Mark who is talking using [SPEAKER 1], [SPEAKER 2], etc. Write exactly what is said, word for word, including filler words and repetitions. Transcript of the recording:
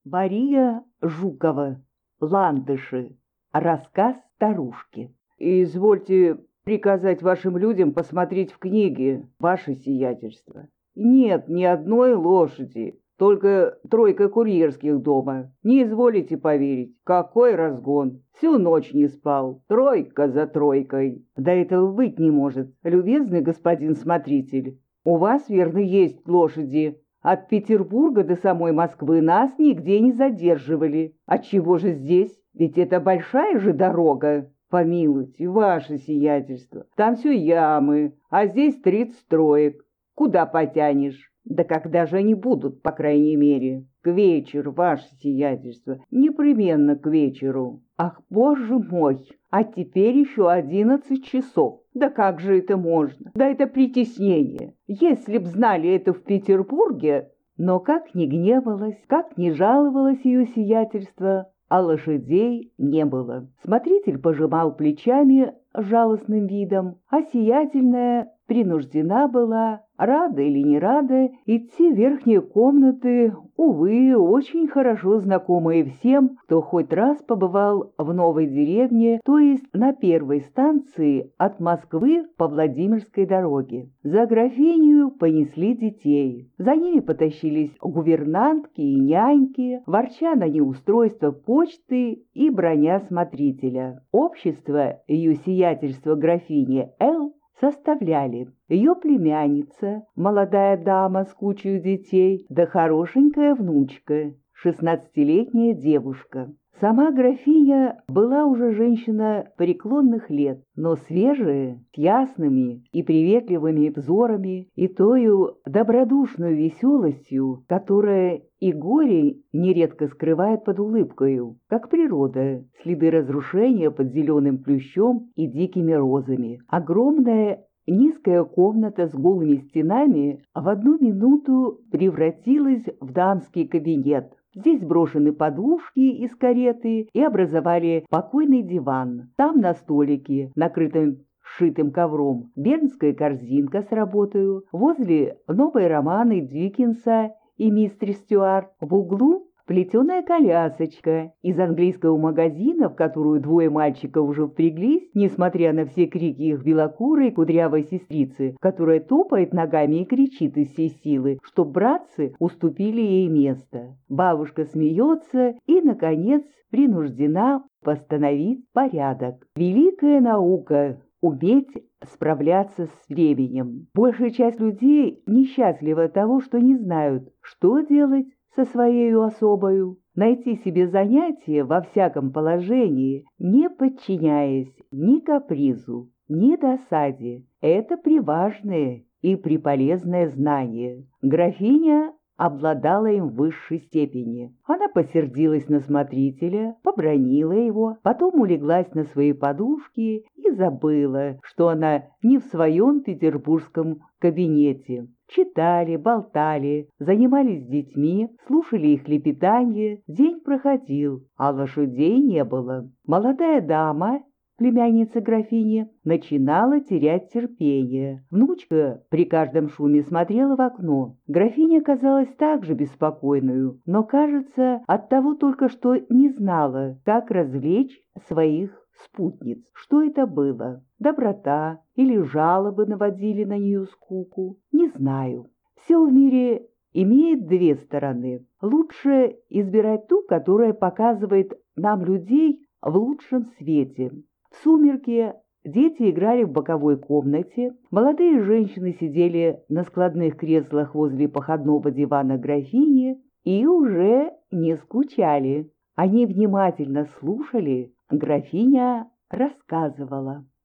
[SPEAKER 1] Мария Жукова. Ландыши. Рассказ старушки.
[SPEAKER 2] Извольте приказать вашим людям посмотреть в книге, ваше сиятельство. Нет ни одной лошади, только тройка курьерских дома. Не изволите поверить, какой разгон. Всю ночь не спал, тройка за тройкой.
[SPEAKER 1] Да этого быть не может, любезный господин смотритель. У вас, верно, есть лошади. От Петербурга до самой Москвы нас нигде не задерживали. Отчего же здесь? Ведь это большая же дорога.
[SPEAKER 2] Помилуйте, ваше сиятельство, там все ямы, а здесь тридцать троек. Куда потянешь? Да когда же они будут, по крайней мере? К вечеру, ваше сиятельство, непременно к вечеру.
[SPEAKER 1] Ах, боже мой, а теперь еще одиннадцать часов. Да как же это можно? Да это притеснение. Если б знали это в Петербурге... Но как ни гневалась, как ни жаловалось ее сиятельство, а лошадей не было. Смотритель пожимал плечами жалостным видом, а сиятельная принуждена была, рада или не рада, идти в верхние комнаты, увы, очень хорошо знакомые всем, кто хоть раз побывал в новой деревне, то есть на первой станции от Москвы по Владимирской дороге. За графинью понесли детей. За ними потащились гувернантки и няньки, ворча на неустройство почты и броня смотрителя. Общество ее сиятельства графини Л. составляли ее племянница, молодая дама с кучей детей, да хорошенькая внучка, шестнадцатилетняя девушка. Сама графиня была уже женщина преклонных лет, но свежая, с ясными и приветливыми взорами и тою добродушной веселостью, которая и горе нередко скрывает под улыбкою, как природа, следы разрушения под зеленым плющом и дикими розами. Огромная низкая комната с голыми стенами в одну минуту превратилась в дамский кабинет. Здесь брошены подушки из кареты и образовали покойный диван. Там на столике, накрытом сшитым ковром, бернская корзинка с работою, возле новые романы Диккенса и мистер Стюарт, в углу плетеная колясочка из английского магазина, в которую двое мальчиков уже впряглись, несмотря на все крики их белокурой кудрявой сестрицы, которая топает ногами и кричит из всей силы, чтоб братцы уступили ей место. Бабушка смеется и, наконец, принуждена восстановить порядок. Великая наука — уметь справляться с временем. Большая часть людей несчастлива от того, что не знают, что делать со своей особою, найти себе занятие во всяком положении, не подчиняясь ни капризу, ни досаде. Это приважное и приполезное знание. Графиня обладала им в высшей степени. Она посердилась на смотрителя, побранила его, потом улеглась на свои подушки и забыла, что она не в своем петербургском кабинете. Читали, болтали, занимались с детьми, слушали их лепетанье. День проходил, а лошадей не было. Молодая дама, племянница графини, начинала терять терпение. Внучка при каждом шуме смотрела в окно. Графиня казалась также беспокойную, но, кажется, оттого только что не знала, как развлечь своих спутниц. Что это было? Доброта или жалобы наводили на нее скуку? Не знаю. Все в мире имеет две стороны. Лучше избирать ту, которая показывает нам людей в лучшем свете. В сумерки дети играли в боковой комнате, молодые женщины сидели на складных креслах возле походного дивана графини и уже не скучали. Они внимательно слушали, графиня рассказывала.